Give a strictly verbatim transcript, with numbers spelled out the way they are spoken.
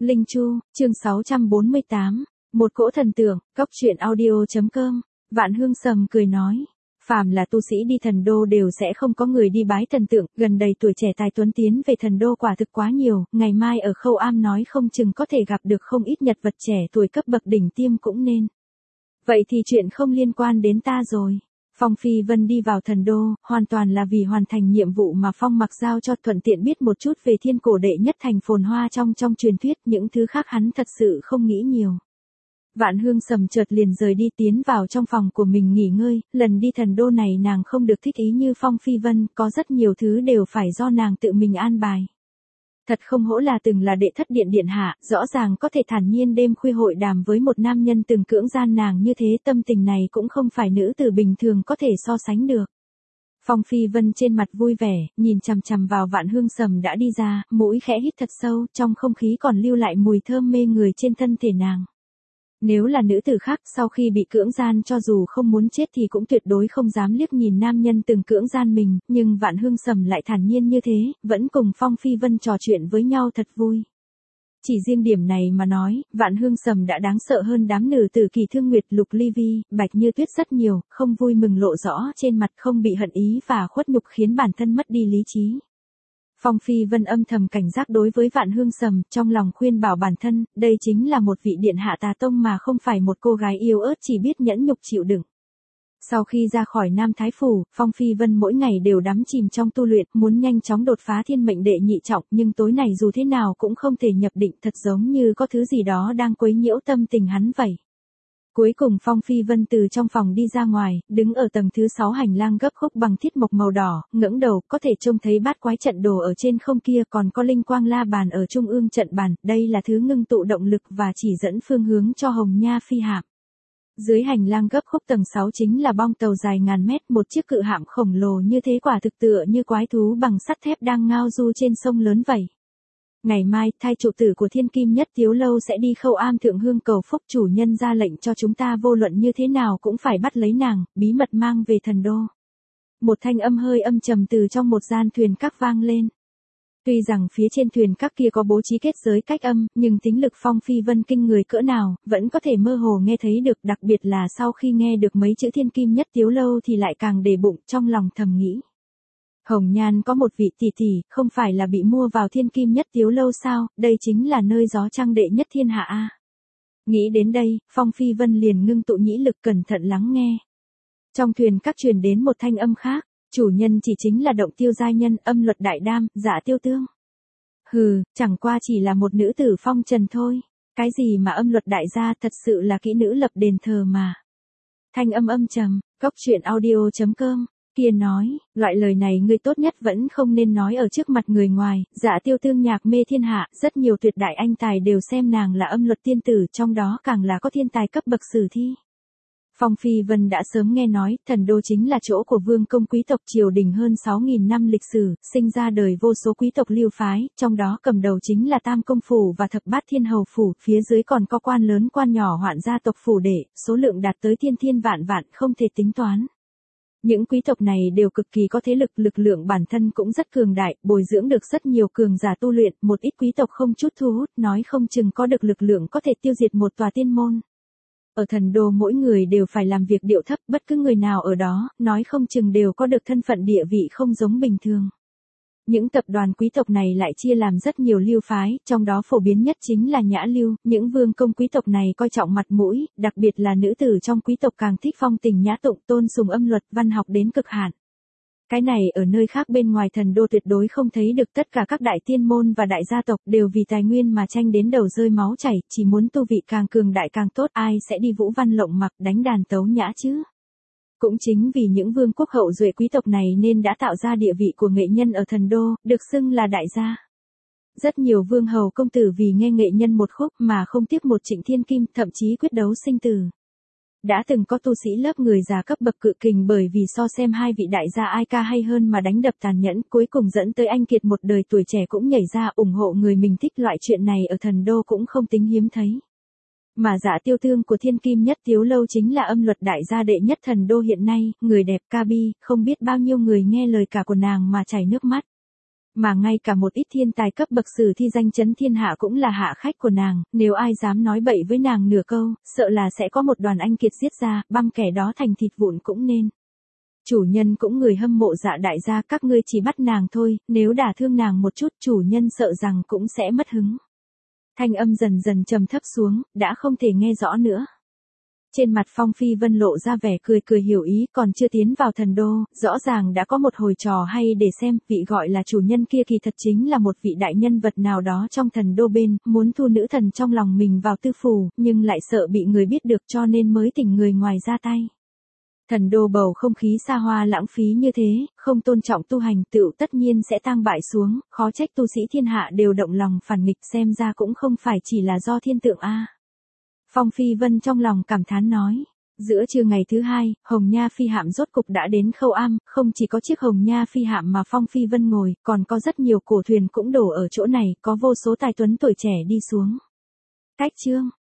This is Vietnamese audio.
Linh Chu, chương sáu trăm bốn mươi tám, một cỗ thần tượng, cóc truyện audio chấm com, Vạn Hương Sầm cười nói. Phàm là tu sĩ đi thần đô đều sẽ không có người đi bái thần tượng, gần đầy tuổi trẻ tài tuấn tiến về thần đô quả thực quá nhiều, ngày mai ở Khâu Am nói không chừng có thể gặp được không ít nhật vật trẻ tuổi cấp bậc đỉnh tiêm cũng nên. Vậy thì chuyện không liên quan đến ta rồi. Phong Phi Vân đi vào thần đô, hoàn toàn là vì hoàn thành nhiệm vụ mà Phong Mặc giao cho, thuận tiện biết một chút về thiên cổ đệ nhất thành phồn hoa trong trong truyền thuyết, những thứ khác hắn thật sự không nghĩ nhiều. Vạn Hương Sầm chợt liền rời đi tiến vào trong phòng của mình nghỉ ngơi, lần đi thần đô này nàng không được thích ý như Phong Phi Vân, có rất nhiều thứ đều phải do nàng tự mình an bài. Thật không hổ là từng là đệ thất điện điện hạ, rõ ràng có thể thản nhiên đêm khuya hội đàm với một nam nhân từng cưỡng gian nàng như thế, tâm tình này cũng không phải nữ tử bình thường có thể so sánh được. Phong Phi Vân trên mặt vui vẻ, nhìn chằm chằm vào Vạn Hương Sầm đã đi ra, mũi khẽ hít thật sâu, trong không khí còn lưu lại mùi thơm mê người trên thân thể nàng. Nếu là nữ tử khác sau khi bị cưỡng gian cho dù không muốn chết thì cũng tuyệt đối không dám liếc nhìn nam nhân từng cưỡng gian mình, nhưng Vạn Hương Sầm lại thản nhiên như thế, vẫn cùng Phong Phi Vân trò chuyện với nhau thật vui. Chỉ riêng điểm này mà nói, Vạn Hương Sầm đã đáng sợ hơn đám nữ tử Kỳ Thương Nguyệt, Lục Ly Vi, Bạch Như Tuyết rất nhiều, không vui mừng lộ rõ trên mặt, không bị hận ý và khuất nhục khiến bản thân mất đi lý trí. Phong Phi Vân âm thầm cảnh giác đối với Vạn Hương Sầm, trong lòng khuyên bảo bản thân, đây chính là một vị điện hạ tà tông mà không phải một cô gái yếu ớt chỉ biết nhẫn nhục chịu đựng. Sau khi ra khỏi Nam Thái Phủ, Phong Phi Vân mỗi ngày đều đắm chìm trong tu luyện, muốn nhanh chóng đột phá thiên mệnh đệ nhị trọng, nhưng tối này dù thế nào cũng không thể nhập định, thật giống như có thứ gì đó đang quấy nhiễu tâm tình hắn vậy. Cuối cùng Phong Phi Vân từ trong phòng đi ra ngoài, đứng ở tầng thứ sáu hành lang gấp khúc bằng thiết mộc màu đỏ, ngẩng đầu, có thể trông thấy bát quái trận đồ ở trên không kia, còn có linh quang la bàn ở trung ương trận bàn, đây là thứ ngưng tụ động lực và chỉ dẫn phương hướng cho Hồng Nha phi hạm. Dưới hành lang gấp khúc tầng sáu chính là bong tàu dài ngàn mét, một chiếc cự hạm khổng lồ như thế quả thực tựa như quái thú bằng sắt thép đang ngao du trên sông lớn vậy. Ngày mai, thai trụ tử của Thiên Kim Nhất Tiếu Lâu sẽ đi Khâu Am thượng hương cầu phúc, chủ nhân ra lệnh cho chúng ta vô luận như thế nào cũng phải bắt lấy nàng, bí mật mang về thần đô. Một thanh âm hơi âm trầm từ trong một gian thuyền các vang lên. Tuy rằng phía trên thuyền các kia có bố trí kết giới cách âm, nhưng tính lực Phong Phi Vân kinh người cỡ nào, vẫn có thể mơ hồ nghe thấy được, đặc biệt là sau khi nghe được mấy chữ Thiên Kim Nhất Tiếu Lâu thì lại càng để bụng, trong lòng thầm nghĩ. Hồng Nhan có một vị tỷ tỷ, không phải là bị mua vào Thiên Kim Nhất Tiếu Lâu sao, đây chính là nơi gió trăng đệ nhất thiên hạ a. Nghĩ đến đây, Phong Phi Vân liền ngưng tụ nhĩ lực cẩn thận lắng nghe. Trong thuyền các truyền đến một thanh âm khác, chủ nhân chỉ chính là Động Tiêu giai nhân, âm luật đại đam, Dạ Tiêu Tương. Hừ, chẳng qua chỉ là một nữ tử phong trần thôi, cái gì mà âm luật đại gia, thật sự là kỹ nữ lập đền thờ mà. Thanh âm âm trầm, cóc truyện audio chấm com. Kia nói, loại lời này ngươi tốt nhất vẫn không nên nói ở trước mặt người ngoài, Dạ Tiêu Tương nhạc mê thiên hạ, rất nhiều tuyệt đại anh tài đều xem nàng là âm luật tiên tử, trong đó càng là có thiên tài cấp bậc sử thi. Phong Phi Vân đã sớm nghe nói, thần đô chính là chỗ của vương công quý tộc, triều đình hơn sáu nghìn năm lịch sử, sinh ra đời vô số quý tộc lưu phái, trong đó cầm đầu chính là Tam Công Phủ và Thập Bát Thiên Hầu Phủ, phía dưới còn có quan lớn quan nhỏ hoạn gia tộc phủ đệ, số lượng đạt tới thiên thiên vạn vạn không thể tính toán. Những quý tộc này đều cực kỳ có thế lực, lực lượng bản thân cũng rất cường đại, bồi dưỡng được rất nhiều cường giả tu luyện, một ít quý tộc không chút thu hút, nói không chừng có được lực lượng có thể tiêu diệt một tòa tiên môn. Ở thần đô mỗi người đều phải làm việc điệu thấp, bất cứ người nào ở đó, nói không chừng đều có được thân phận địa vị không giống bình thường. Những tập đoàn quý tộc này lại chia làm rất nhiều lưu phái, trong đó phổ biến nhất chính là Nhã Lưu, những vương công quý tộc này coi trọng mặt mũi, đặc biệt là nữ tử trong quý tộc càng thích phong tình nhã tụng, tôn sùng âm luật, văn học đến cực hạn. Cái này ở nơi khác bên ngoài thần đô tuyệt đối không thấy được, tất cả các đại tiên môn và đại gia tộc đều vì tài nguyên mà tranh đến đầu rơi máu chảy, chỉ muốn tu vị càng cường đại càng tốt, ai sẽ đi vũ văn lộng mặc đánh đàn tấu nhã chứ. Cũng chính vì những vương quốc hậu duệ quý tộc này nên đã tạo ra địa vị của nghệ nhân ở thần đô, được xưng là đại gia. Rất nhiều vương hầu công tử vì nghe nghệ nhân một khúc mà không tiếc một trịnh thiên kim, thậm chí quyết đấu sinh tử. Đã từng có tu sĩ lớp người già cấp bậc cự kình bởi vì so xem hai vị đại gia ai ca hay hơn mà đánh đập tàn nhẫn, cuối cùng dẫn tới anh kiệt một đời tuổi trẻ cũng nhảy ra ủng hộ người mình thích, loại chuyện này ở thần đô cũng không tính hiếm thấy. Mà Dạ Tiêu Tương của Thiên Kim Nhất Tiếu Lâu chính là âm luật đại gia đệ nhất thần đô hiện nay, người đẹp ca bi, không biết bao nhiêu người nghe lời cả của nàng mà chảy nước mắt. Mà ngay cả một ít thiên tài cấp bậc sử thi danh chấn thiên hạ cũng là hạ khách của nàng, nếu ai dám nói bậy với nàng nửa câu, sợ là sẽ có một đoàn anh kiệt giết ra, băm kẻ đó thành thịt vụn cũng nên. Chủ nhân cũng người hâm mộ Dạ đại gia, các ngươi chỉ bắt nàng thôi, nếu đả thương nàng một chút chủ nhân sợ rằng cũng sẽ mất hứng. Thanh âm dần dần trầm thấp xuống, đã không thể nghe rõ nữa. Trên mặt Phong Phi Vân lộ ra vẻ cười cười hiểu ý, còn chưa tiến vào thần đô, rõ ràng đã có một hồi trò hay để xem, vị gọi là chủ nhân kia kỳ thật chính là một vị đại nhân vật nào đó trong thần đô bên, muốn thu nữ thần trong lòng mình vào tư phủ, nhưng lại sợ bị người biết được cho nên mới thỉnh người ngoài ra tay. Thần đô bầu không khí xa hoa lãng phí như thế, không tôn trọng tu hành tựu tất nhiên sẽ tang bại xuống, khó trách tu sĩ thiên hạ đều động lòng phản nghịch, xem ra cũng không phải chỉ là do thiên tượng a. Phong Phi Vân trong lòng cảm thán nói. Giữa trưa ngày thứ hai, Hồng Nha phi hạm rốt cục đã đến Khâu Am, không chỉ có chiếc Hồng Nha phi hạm mà Phong Phi Vân ngồi, còn có rất nhiều cổ thuyền cũng đổ ở chỗ này, có vô số tài tuấn tuổi trẻ đi xuống. Cách chương